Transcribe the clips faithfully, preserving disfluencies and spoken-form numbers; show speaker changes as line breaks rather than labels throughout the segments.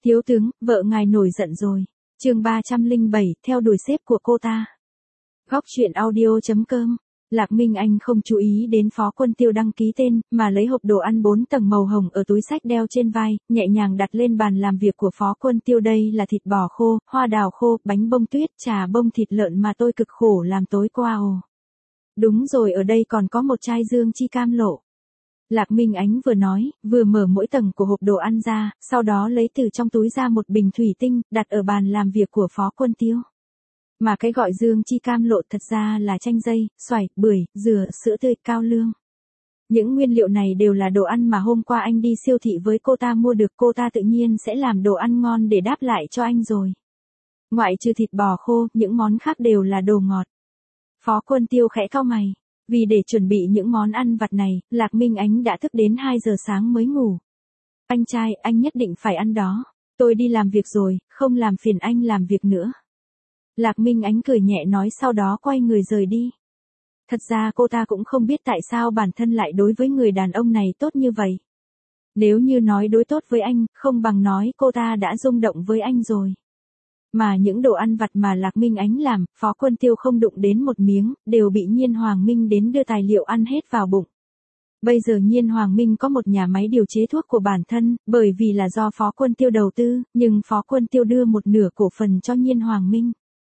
Thiếu tướng, vợ ngài nổi giận rồi. Chương ba trăm lẻ bảy, theo đuổi sếp của cô ta. Góc truyện audio chấm com. Lạc Minh Anh không chú ý đến Phó Quân Tiêu đăng ký tên, mà lấy hộp đồ ăn bốn tầng màu hồng ở túi xách đeo trên vai, nhẹ nhàng đặt lên bàn làm việc của Phó Quân Tiêu. Đây là thịt bò khô, hoa đào khô, bánh bông tuyết, trà bông, thịt lợn mà tôi cực khổ làm tối qua. Ồ. Đúng rồi, ở đây còn có một chai dương chi cam lộ. Lạc Minh Ánh vừa nói, vừa mở mỗi tầng của hộp đồ ăn ra, sau đó lấy từ trong túi ra một bình thủy tinh, đặt ở bàn làm việc của Phó Quân Tiêu. Mà cái gọi dương chi cam lộ thật ra là chanh dây, xoài, bưởi, dừa, sữa tươi, cao lương. Những nguyên liệu này đều là đồ ăn mà hôm qua anh đi siêu thị với cô ta mua được, cô ta tự nhiên sẽ làm đồ ăn ngon để đáp lại cho anh rồi. Ngoại trừ thịt bò khô, những món khác đều là đồ ngọt. Phó Quân Tiêu khẽ cau mày. Vì để chuẩn bị những món ăn vặt này, Lạc Minh Ánh đã thức đến hai giờ sáng mới ngủ. Anh trai, anh nhất định phải ăn đó. Tôi đi làm việc rồi, không làm phiền anh làm việc nữa. Lạc Minh Ánh cười nhẹ nói, sau đó quay người rời đi. Thật ra cô ta cũng không biết tại sao bản thân lại đối với người đàn ông này tốt như vậy. Nếu như nói đối tốt với anh, không bằng nói cô ta đã rung động với anh rồi. Mà những đồ ăn vặt mà Lạc Minh Ánh làm, Phó Quân Tiêu không đụng đến một miếng, đều bị Nhiên Hoàng Minh đến đưa tài liệu ăn hết vào bụng. Bây giờ Nhiên Hoàng Minh có một nhà máy điều chế thuốc của bản thân, bởi vì là do Phó Quân Tiêu đầu tư, nhưng Phó Quân Tiêu đưa một nửa cổ phần cho Nhiên Hoàng Minh.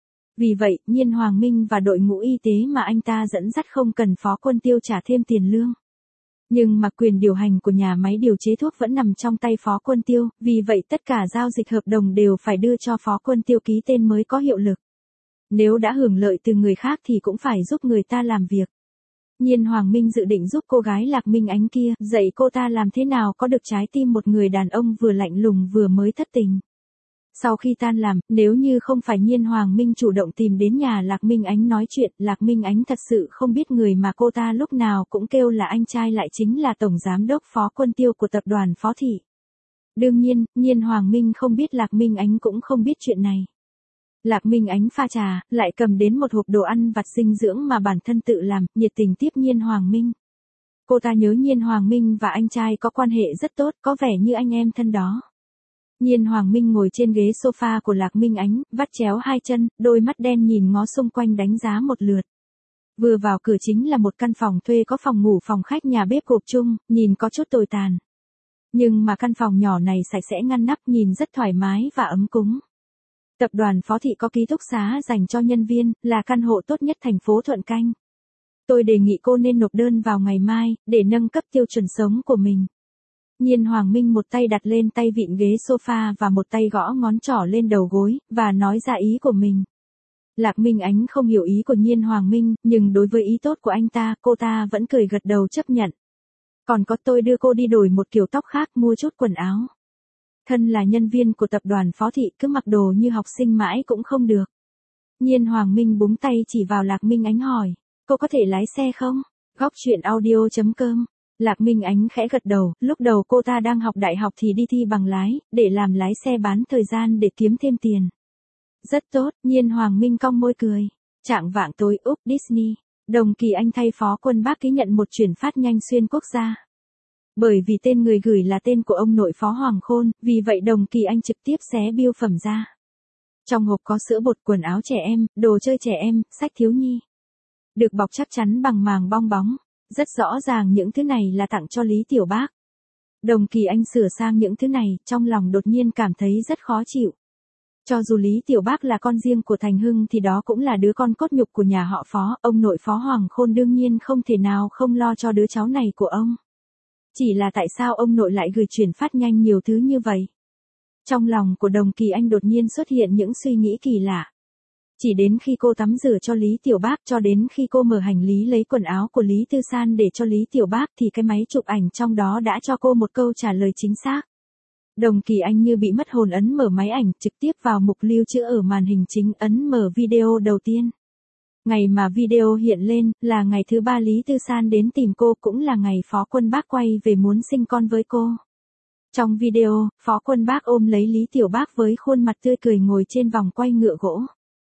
Vì vậy, Nhiên Hoàng Minh và đội ngũ y tế mà anh ta dẫn dắt không cần Phó Quân Tiêu trả thêm tiền lương. Nhưng mà quyền điều hành của nhà máy điều chế thuốc vẫn nằm trong tay Phó Quân Tiêu, vì vậy tất cả giao dịch hợp đồng đều phải đưa cho Phó Quân Tiêu ký tên mới có hiệu lực. Nếu đã hưởng lợi từ người khác thì cũng phải giúp người ta làm việc. Nhiên Hoàng Minh dự định giúp cô gái Lạc Minh Ánh kia, dạy cô ta làm thế nào có được trái tim một người đàn ông vừa lạnh lùng vừa mới thất tình. Sau khi tan làm, nếu như không phải Nhiên Hoàng Minh chủ động tìm đến nhà Lạc Minh Ánh nói chuyện, Lạc Minh Ánh thật sự không biết người mà cô ta lúc nào cũng kêu là anh trai lại chính là Tổng Giám đốc Phó Quân Tiêu của tập đoàn Phó Thị. Đương nhiên, Nhiên Hoàng Minh không biết, Lạc Minh Ánh cũng không biết chuyện này. Lạc Minh Ánh pha trà, lại cầm đến một hộp đồ ăn vặt dinh dưỡng mà bản thân tự làm, nhiệt tình tiếp Nhiên Hoàng Minh. Cô ta nhớ Nhiên Hoàng Minh và anh trai có quan hệ rất tốt, có vẻ như anh em thân đó. Nhiên Hoàng Minh ngồi trên ghế sofa của Lạc Minh Ánh, vắt chéo hai chân, đôi mắt đen nhìn ngó xung quanh đánh giá một lượt. Vừa vào cửa chính là một căn phòng thuê có phòng ngủ, phòng khách, nhà bếp gộp chung, nhìn có chút tồi tàn. Nhưng mà căn phòng nhỏ này sạch sẽ ngăn nắp, nhìn rất thoải mái và ấm cúng. Tập đoàn Phó Thị có ký túc xá dành cho nhân viên, là căn hộ tốt nhất thành phố Thuận Canh. Tôi đề nghị cô nên nộp đơn vào ngày mai, để nâng cấp tiêu chuẩn sống của mình. Nhiên Hoàng Minh một tay đặt lên tay vịn ghế sofa và một tay gõ ngón trỏ lên đầu gối, và nói ra ý của mình. Lạc Minh Ánh không hiểu ý của Nhiên Hoàng Minh, nhưng đối với ý tốt của anh ta, cô ta vẫn cười gật đầu chấp nhận. Còn có, tôi đưa cô đi đổi một kiểu tóc khác, mua chút quần áo. Thân là nhân viên của tập đoàn Phó Thị, cứ mặc đồ như học sinh mãi cũng không được. Nhiên Hoàng Minh búng tay chỉ vào Lạc Minh Ánh hỏi, cô có thể lái xe không? Góc truyện audio chấm com. Lạc Minh Ánh khẽ gật đầu, lúc đầu cô ta đang học đại học thì đi thi bằng lái, để làm lái xe bán thời gian để kiếm thêm tiền. Rất tốt, Nhiên Hoàng Minh cong môi cười. Chạng vạng tối, Úc Disney, Đồng Kỳ Anh thay Phó Quân Bác ký nhận một chuyển phát nhanh xuyên quốc gia. Bởi vì tên người gửi là tên của ông nội Phó Hoàng Khôn, vì vậy Đồng Kỳ Anh trực tiếp xé bưu phẩm ra. Trong hộp có sữa bột, quần áo trẻ em, đồ chơi trẻ em, sách thiếu nhi. Được bọc chắc chắn bằng màng bong bóng. Rất rõ ràng những thứ này là tặng cho Lý Tiểu Bác. Đồng Kỳ Anh sửa sang những thứ này, trong lòng đột nhiên cảm thấy rất khó chịu. Cho dù Lý Tiểu Bác là con riêng của Thành Hưng thì đó cũng là đứa con cốt nhục của nhà họ Phó, ông nội Phó Hoàng Khôn đương nhiên không thể nào không lo cho đứa cháu này của ông. Chỉ là tại sao ông nội lại gửi chuyển phát nhanh nhiều thứ như vậy? Trong lòng của Đồng Kỳ Anh đột nhiên xuất hiện những suy nghĩ kỳ lạ. Chỉ đến khi cô tắm rửa cho Lý Tiểu Bác, cho đến khi cô mở hành lý lấy quần áo của Lý Tư San để cho Lý Tiểu Bác thì cái máy chụp ảnh trong đó đã cho cô một câu trả lời chính xác. Đồng Kỳ Anh như bị mất hồn, ấn mở máy ảnh, trực tiếp vào mục lưu trữ ở màn hình chính, ấn mở video đầu tiên. Ngày mà video hiện lên, là ngày thứ ba Lý Tư San đến tìm cô, cũng là ngày Phó Quân Bác quay về muốn sinh con với cô. Trong video, Phó Quân Bác ôm lấy Lý Tiểu Bác với khuôn mặt tươi cười ngồi trên vòng quay ngựa gỗ.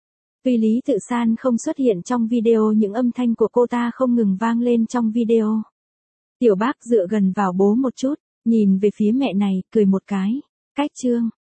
Vì Lý Tự San không xuất hiện trong video, những âm thanh của cô ta không ngừng vang lên trong video. Tiểu Bác dựa gần vào bố một chút, nhìn về phía mẹ này, cười một cái. Cách chương.